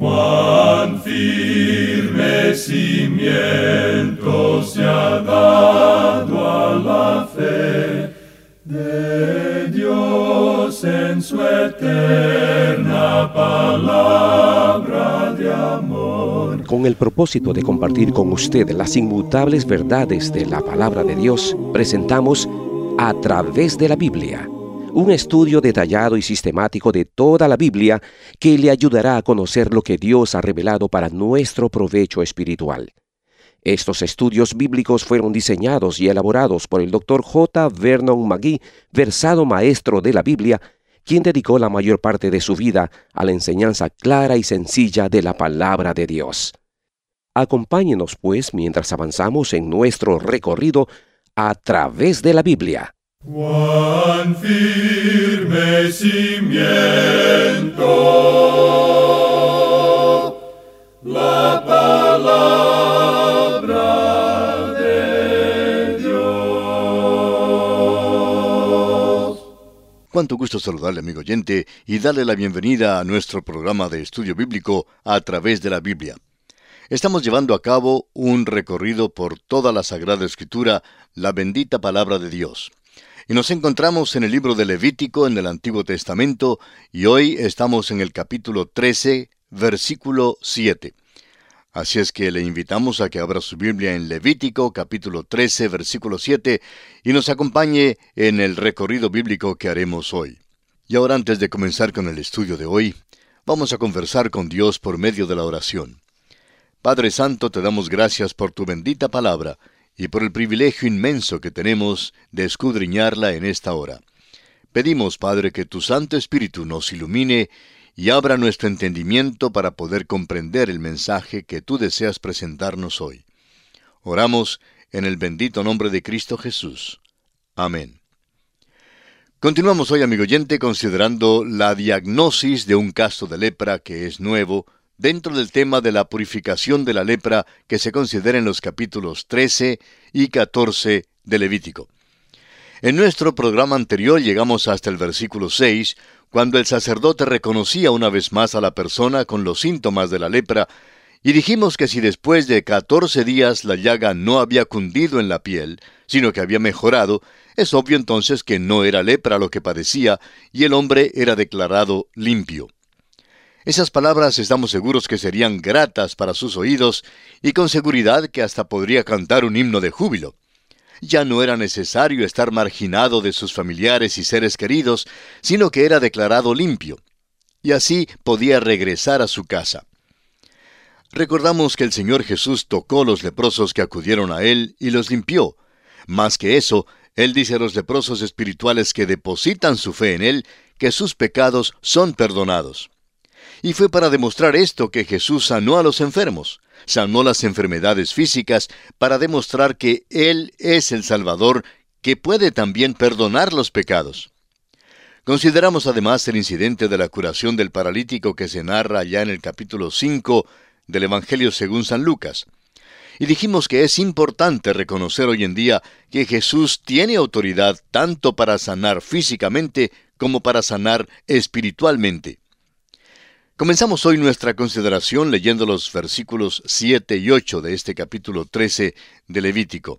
Cuán firme cimiento se ha dado a la fe de Dios en su eterna palabra de amor. Con el propósito de compartir con usted las inmutables verdades de la palabra de Dios, presentamos A Través de la Biblia, un estudio detallado y sistemático de toda la Biblia que le ayudará a conocer lo que Dios ha revelado para nuestro provecho espiritual. Estos estudios bíblicos fueron diseñados y elaborados por el Dr. J. Vernon McGee, versado maestro de la Biblia, quien dedicó la mayor parte de su vida a la enseñanza clara y sencilla de la palabra de Dios. Acompáñenos, pues, mientras avanzamos en nuestro recorrido a través de la Biblia. Cuán firme cimiento la palabra de Dios. Cuánto gusto saludarle, amigo oyente, y darle la bienvenida a nuestro programa de estudio bíblico a través de la Biblia. Estamos llevando a cabo un recorrido por toda la Sagrada Escritura, la bendita palabra de Dios. Y nos encontramos en el libro de Levítico en el Antiguo Testamento, y hoy estamos en el capítulo 13, versículo 7. Así es que le invitamos a que abra su Biblia en Levítico, capítulo 13, versículo 7, y nos acompañe en el recorrido bíblico que haremos hoy. Y ahora, antes de comenzar con el estudio de hoy, vamos a conversar con Dios por medio de la oración. Padre Santo, te damos gracias por tu bendita palabra, y por el privilegio inmenso que tenemos de escudriñarla en esta hora. Pedimos, Padre, que tu Santo Espíritu nos ilumine y abra nuestro entendimiento para poder comprender el mensaje que tú deseas presentarnos hoy. Oramos en el bendito nombre de Cristo Jesús. Amén. Continuamos hoy, amigo oyente, considerando la diagnosis de un caso de lepra que es nuevo, dentro del tema de la purificación de la lepra que se considera en los capítulos 13 y 14 de Levítico. En nuestro programa anterior llegamos hasta el versículo 6, cuando el sacerdote reconocía una vez más a la persona con los síntomas de la lepra, y dijimos que si después de 14 días la llaga no había cundido en la piel, sino que había mejorado, es obvio entonces que no era lepra lo que padecía, y el hombre era declarado limpio. Esas palabras estamos seguros que serían gratas para sus oídos y con seguridad que hasta podría cantar un himno de júbilo. Ya no era necesario estar marginado de sus familiares y seres queridos, sino que era declarado limpio, y así podía regresar a su casa. Recordamos que el Señor Jesús tocó los leprosos que acudieron a Él y los limpió. Más que eso, Él dice a los leprosos espirituales que depositan su fe en Él, que sus pecados son perdonados. Y fue para demostrar esto que Jesús sanó a los enfermos, sanó las enfermedades físicas, para demostrar que Él es el Salvador, que puede también perdonar los pecados. Consideramos además el incidente de la curación del paralítico que se narra ya en el capítulo 5 del Evangelio según San Lucas. Y dijimos que es importante reconocer hoy en día que Jesús tiene autoridad tanto para sanar físicamente como para sanar espiritualmente. Comenzamos hoy nuestra consideración leyendo los versículos 7 y 8 de este capítulo 13 de Levítico.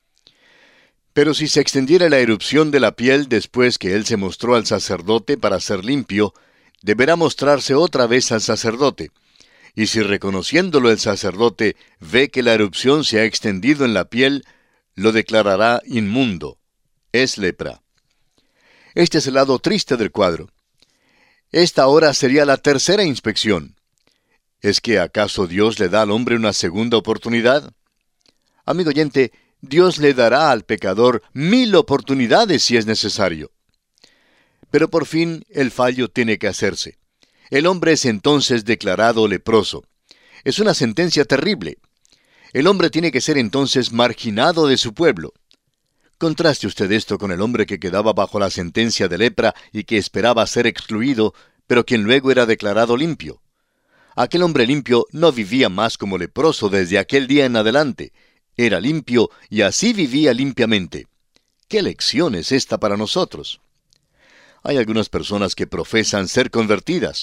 Pero si se extendiera la erupción de la piel después que él se mostró al sacerdote para ser limpio, deberá mostrarse otra vez al sacerdote. Y si reconociéndolo el sacerdote ve que la erupción se ha extendido en la piel, lo declarará inmundo. Es lepra. Este es el lado triste del cuadro. Esta ahora sería la tercera inspección. ¿Es que acaso Dios le da al hombre una segunda oportunidad? Amigo oyente, Dios le dará al pecador 1000 oportunidades si es necesario. Pero por fin el fallo tiene que hacerse. El hombre es entonces declarado leproso. Es una sentencia terrible. El hombre tiene que ser entonces marginado de su pueblo. Contraste usted esto con el hombre que quedaba bajo la sentencia de lepra y que esperaba ser excluido, pero quien luego era declarado limpio. Aquel hombre limpio no vivía más como leproso desde aquel día en adelante. Era limpio y así vivía limpiamente. ¿Qué lección es esta para nosotros? Hay algunas personas que profesan ser convertidas.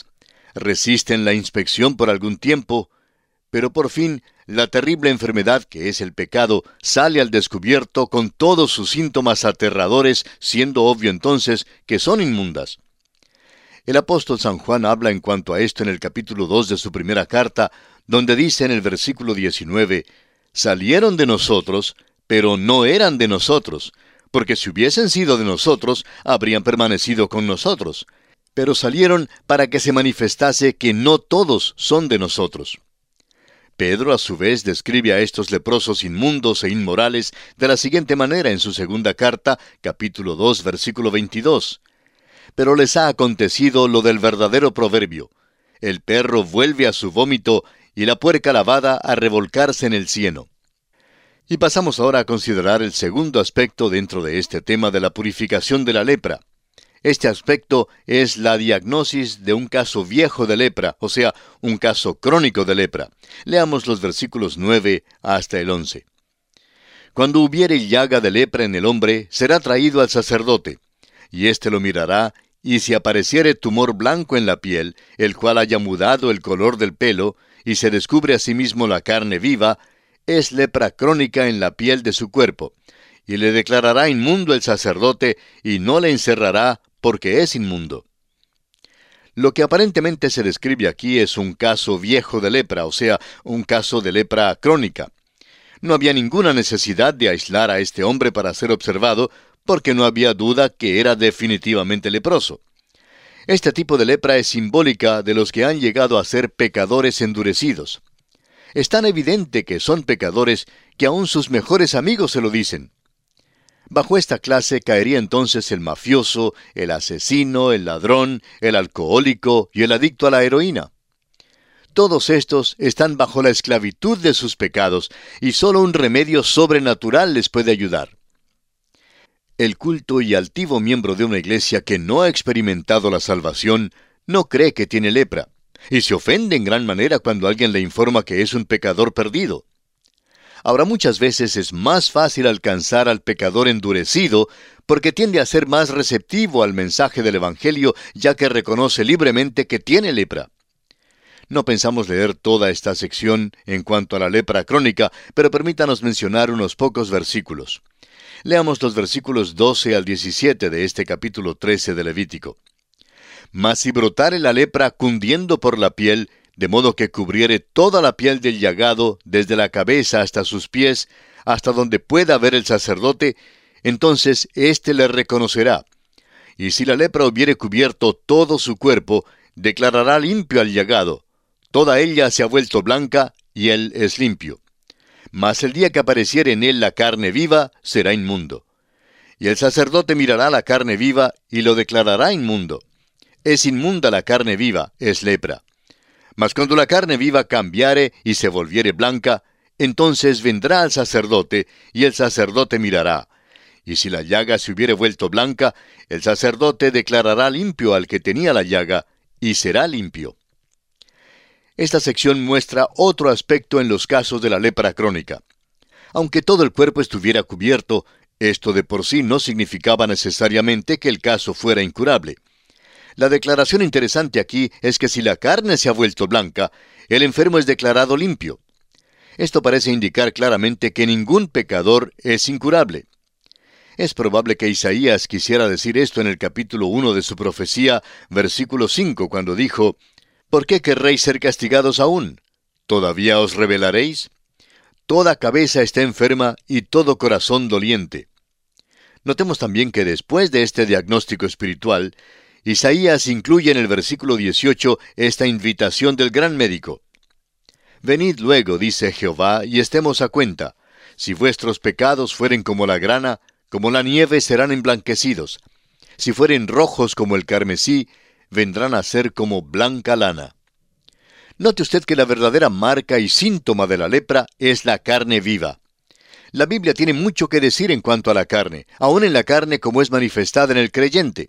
resisten la inspección por algún tiempo, pero por fin la terrible enfermedad que es el pecado sale al descubierto con todos sus síntomas aterradores, siendo obvio entonces que son inmundas. El apóstol San Juan habla en cuanto a esto en el capítulo 2 de su primera carta, donde dice en el versículo 19, «Salieron de nosotros, pero no eran de nosotros, porque si hubiesen sido de nosotros, habrían permanecido con nosotros. Pero salieron para que se manifestase que no todos son de nosotros». Pedro, a su vez, describe a estos leprosos inmundos e inmorales de la siguiente manera en su segunda carta, capítulo 2, versículo 22. «Pero les ha acontecido lo del verdadero proverbio. El perro vuelve a su vómito y la puerca lavada a revolcarse en el cieno». Y pasamos ahora a considerar el segundo aspecto dentro de este tema de la purificación de la lepra. Este aspecto es la diagnosis de un caso viejo de lepra, o sea, un caso crónico de lepra. Leamos los versículos 9 hasta el 11. «Cuando hubiere llaga de lepra en el hombre, será traído al sacerdote, y éste lo mirará, y si apareciere tumor blanco en la piel, el cual haya mudado el color del pelo, y se descubre asimismo la carne viva, es lepra crónica en la piel de su cuerpo, y le declarará inmundo el sacerdote, y no le encerrará, porque es inmundo». Lo que aparentemente se describe aquí es un caso viejo de lepra, o sea, un caso de lepra crónica. No había ninguna necesidad de aislar a este hombre para ser observado, porque no había duda que era definitivamente leproso. Este tipo de lepra es simbólica de los que han llegado a ser pecadores endurecidos. Es tan evidente que son pecadores que aún sus mejores amigos se lo dicen. Bajo esta clase caería entonces el mafioso, el asesino, el ladrón, el alcohólico y el adicto a la heroína. Todos estos están bajo la esclavitud de sus pecados y solo un remedio sobrenatural les puede ayudar. El culto y altivo miembro de una iglesia que no ha experimentado la salvación no cree que tiene lepra, y se ofende en gran manera cuando alguien le informa que es un pecador perdido. Ahora, muchas veces es más fácil alcanzar al pecador endurecido porque tiende a ser más receptivo al mensaje del Evangelio, ya que reconoce libremente que tiene lepra. No pensamos leer toda esta sección en cuanto a la lepra crónica, pero permítanos mencionar unos pocos versículos. Leamos los versículos 12 al 17 de este capítulo 13 de Levítico. «Mas si brotare la lepra cundiendo por la piel, de modo que cubriere toda la piel del llagado, desde la cabeza hasta sus pies, hasta donde pueda ver el sacerdote, entonces éste le reconocerá. Y si la lepra hubiere cubierto todo su cuerpo, declarará limpio al llagado. Toda ella se ha vuelto blanca, y él es limpio. Mas el día que apareciere en él la carne viva, será inmundo. Y el sacerdote mirará la carne viva, y lo declarará inmundo. Es inmunda la carne viva, es lepra. Mas cuando la carne viva cambiare y se volviere blanca, entonces vendrá al sacerdote, y el sacerdote mirará. Y si la llaga se hubiere vuelto blanca, el sacerdote declarará limpio al que tenía la llaga, y será limpio». Esta sección muestra otro aspecto en los casos de la lepra crónica. Aunque todo el cuerpo estuviera cubierto, esto de por sí no significaba necesariamente que el caso fuera incurable. La declaración interesante aquí es que si la carne se ha vuelto blanca, el enfermo es declarado limpio. Esto parece indicar claramente que ningún pecador es incurable. Es probable que Isaías quisiera decir esto en el capítulo 1 de su profecía, versículo 5, cuando dijo: «¿Por qué querréis ser castigados aún? ¿Todavía os rebelaréis? Toda cabeza está enferma y todo corazón doliente». Notemos también que después de este diagnóstico espiritual, Isaías incluye en el versículo 18 esta invitación del gran médico. «Venid luego, dice Jehová, y estemos a cuenta. Si vuestros pecados fueren como la grana, como la nieve serán emblanquecidos. Si fueren rojos como el carmesí, vendrán a ser como blanca lana». Note usted que la verdadera marca y síntoma de la lepra es la carne viva. La Biblia tiene mucho que decir en cuanto a la carne, aun en la carne como es manifestada en el creyente.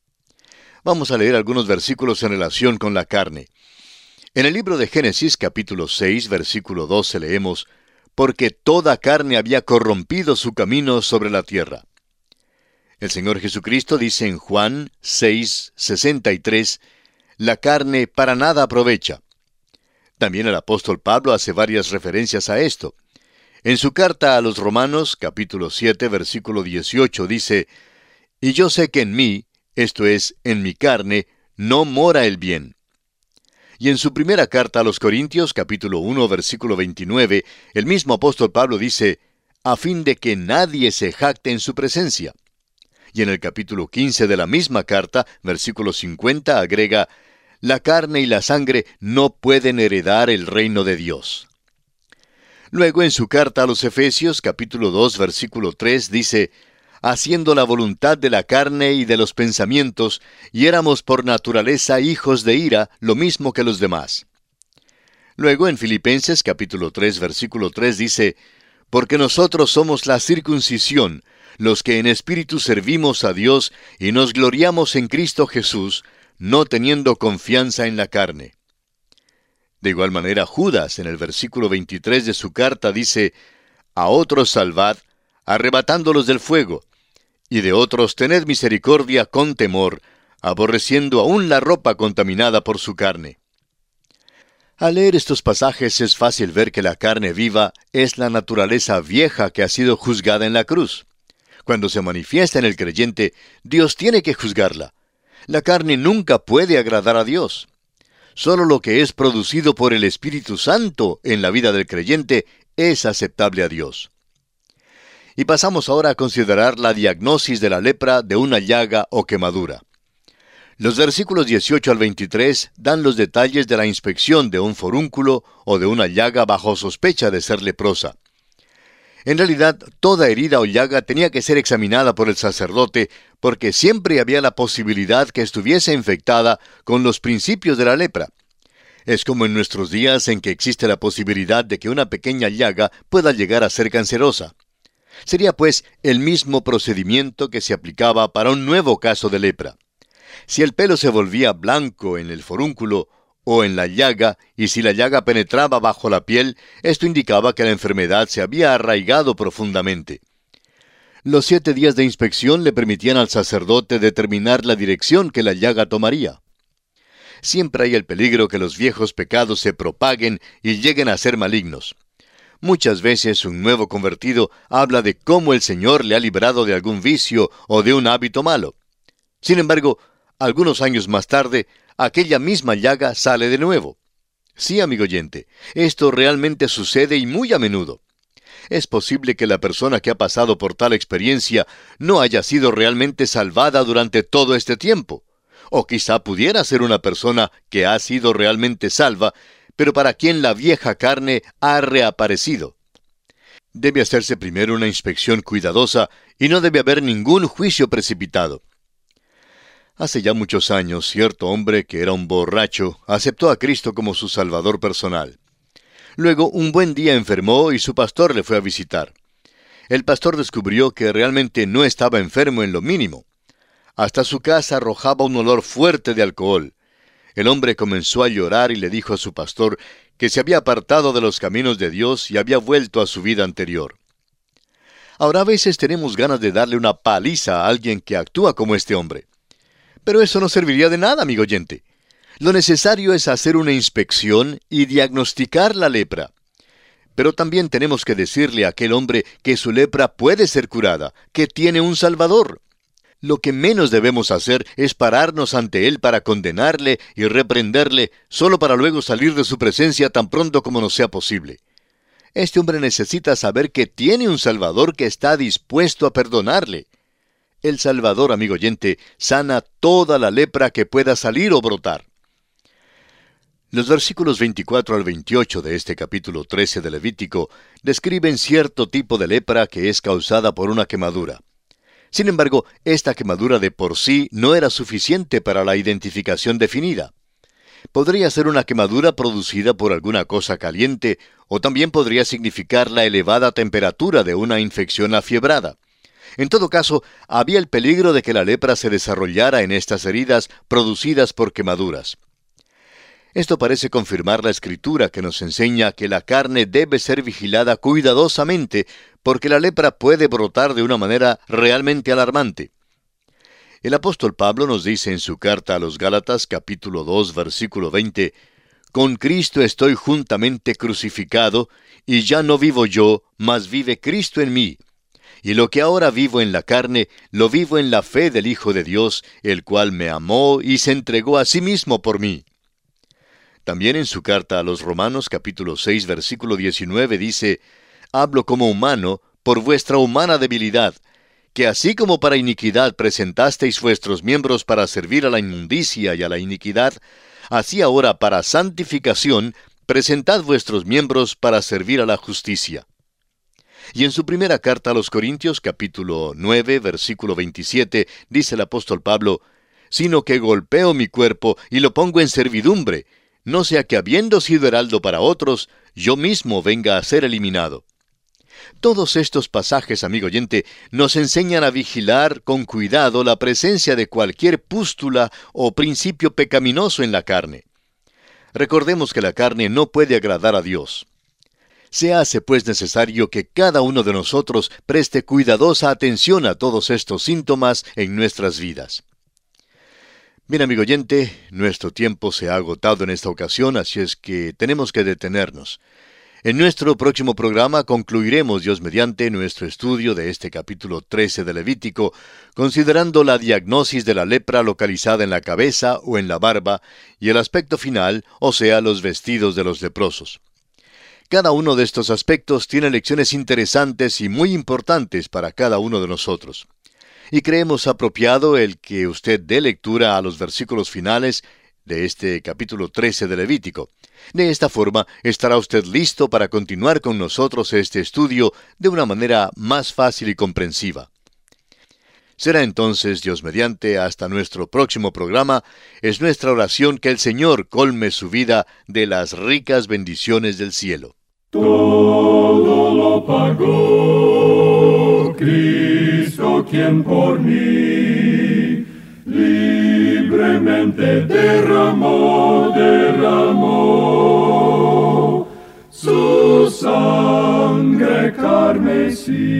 Vamos a leer algunos versículos en relación con la carne. En el libro de Génesis, capítulo 6, versículo 12, leemos: «Porque toda carne había corrompido su camino sobre la tierra». El Señor Jesucristo dice en Juan 6, 63, la carne para nada aprovecha. También el apóstol Pablo hace varias referencias a esto. En su carta a los Romanos, capítulo 7, versículo 18, dice: «Y yo sé que en mí, esto es, en mi carne, no mora el bien». Y en su primera carta a los Corintios, capítulo 1, versículo 29, el mismo apóstol Pablo dice: «A fin de que nadie se jacte en su presencia». Y en el capítulo 15 de la misma carta, versículo 50, agrega: «La carne y la sangre no pueden heredar el reino de Dios». Luego, en su carta a los Efesios, capítulo 2, versículo 3, dice: «Haciendo la voluntad de la carne y de los pensamientos, y éramos por naturaleza hijos de ira, lo mismo que los demás». Luego, en Filipenses, capítulo 3, versículo 3, dice: «Porque nosotros somos la circuncisión, los que en espíritu servimos a Dios y nos gloriamos en Cristo Jesús, no teniendo confianza en la carne». De igual manera, Judas, en el versículo 23 de su carta, dice: «A otros salvad, arrebatándolos del fuego, y de otros tened misericordia con temor, aborreciendo aún la ropa contaminada por su carne». Al leer estos pasajes es fácil ver que la carne viva es la naturaleza vieja que ha sido juzgada en la cruz. Cuando se manifiesta en el creyente, Dios tiene que juzgarla. La carne nunca puede agradar a Dios. Solo lo que es producido por el Espíritu Santo en la vida del creyente es aceptable a Dios. Y pasamos ahora a considerar la diagnosis de la lepra de una llaga o quemadura. Los versículos 18 al 23 dan los detalles de la inspección de un forúnculo o de una llaga bajo sospecha de ser leprosa. En realidad, toda herida o llaga tenía que ser examinada por el sacerdote, porque siempre había la posibilidad que estuviese infectada con los principios de la lepra. Es como en nuestros días en que existe la posibilidad de que una pequeña llaga pueda llegar a ser cancerosa. Sería pues el mismo procedimiento que se aplicaba para un nuevo caso de lepra. Si el pelo se volvía blanco en el forúnculo o en la llaga, y si la llaga penetraba bajo la piel, esto indicaba que la enfermedad se había arraigado profundamente. Los 7 días de inspección le permitían al sacerdote determinar la dirección que la llaga tomaría. Siempre hay el peligro que los viejos pecados se propaguen y lleguen a ser malignos. Muchas veces un nuevo convertido habla de cómo el Señor le ha librado de algún vicio o de un hábito malo. Sin embargo, algunos años más tarde, aquella misma llaga sale de nuevo. Sí, amigo oyente, esto realmente sucede y muy a menudo. Es posible que la persona que ha pasado por tal experiencia no haya sido realmente salvada durante todo este tiempo. O quizá pudiera ser una persona que ha sido realmente salva, pero para quien la vieja carne ha reaparecido. Debe hacerse primero una inspección cuidadosa y no debe haber ningún juicio precipitado. Hace ya muchos años, cierto hombre que era un borracho aceptó a Cristo como su Salvador personal. Luego, un buen día enfermó y su pastor le fue a visitar. El pastor descubrió que realmente no estaba enfermo en lo mínimo. Hasta su casa arrojaba un olor fuerte de alcohol. El hombre comenzó a llorar y le dijo a su pastor que se había apartado de los caminos de Dios y había vuelto a su vida anterior. Ahora a veces tenemos ganas de darle una paliza a alguien que actúa como este hombre. Pero eso no serviría de nada, amigo oyente. Lo necesario es hacer una inspección y diagnosticar la lepra. Pero también tenemos que decirle a aquel hombre que su lepra puede ser curada, que tiene un Salvador. Lo que menos debemos hacer es pararnos ante él para condenarle y reprenderle, solo para luego salir de su presencia tan pronto como nos sea posible. Este hombre necesita saber que tiene un Salvador que está dispuesto a perdonarle. El Salvador, amigo oyente, sana toda la lepra que pueda salir o brotar. Los versículos 24 al 28 de este capítulo 13 de Levítico describen cierto tipo de lepra que es causada por una quemadura. Sin embargo, esta quemadura de por sí no era suficiente para la identificación definida. Podría ser una quemadura producida por alguna cosa caliente, o también podría significar la elevada temperatura de una infección afiebrada. En todo caso, había el peligro de que la lepra se desarrollara en estas heridas producidas por quemaduras. Esto parece confirmar la Escritura que nos enseña que la carne debe ser vigilada cuidadosamente porque la lepra puede brotar de una manera realmente alarmante. El apóstol Pablo nos dice en su carta a los Gálatas, capítulo 2, versículo 20, «Con Cristo estoy juntamente crucificado, y ya no vivo yo, mas vive Cristo en mí. Y lo que ahora vivo en la carne, lo vivo en la fe del Hijo de Dios, el cual me amó y se entregó a sí mismo por mí». También en su carta a los Romanos, capítulo 6, versículo 19, dice, «Hablo como humano, por vuestra humana debilidad, que así como para iniquidad presentasteis vuestros miembros para servir a la inmundicia y a la iniquidad, así ahora para santificación presentad vuestros miembros para servir a la justicia». Y en su primera carta a los Corintios, capítulo 9, versículo 27, dice el apóstol Pablo, «Sino que golpeo mi cuerpo y lo pongo en servidumbre, no sea que habiendo sido heraldo para otros, yo mismo venga a ser eliminado». Todos estos pasajes, amigo oyente, nos enseñan a vigilar con cuidado la presencia de cualquier pústula o principio pecaminoso en la carne. Recordemos que la carne no puede agradar a Dios. Se hace pues necesario que cada uno de nosotros preste cuidadosa atención a todos estos síntomas en nuestras vidas. Bien, amigo oyente, nuestro tiempo se ha agotado en esta ocasión, así es que tenemos que detenernos. En nuestro próximo programa concluiremos, Dios mediante, nuestro estudio de este capítulo 13 de Levítico, considerando la diagnosis de la lepra localizada en la cabeza o en la barba, y el aspecto final, o sea, los vestidos de los leprosos. Cada uno de estos aspectos tiene lecciones interesantes y muy importantes para cada uno de nosotros. Y creemos apropiado el que usted dé lectura a los versículos finales de este capítulo 13 de Levítico. De esta forma, estará usted listo para continuar con nosotros este estudio de una manera más fácil y comprensiva. Será entonces, Dios mediante, hasta nuestro próximo programa. Es nuestra oración que el Señor colme su vida de las ricas bendiciones del cielo. Todo lo pagó Cristo, quien por mí libremente derramó su sangre carmesí.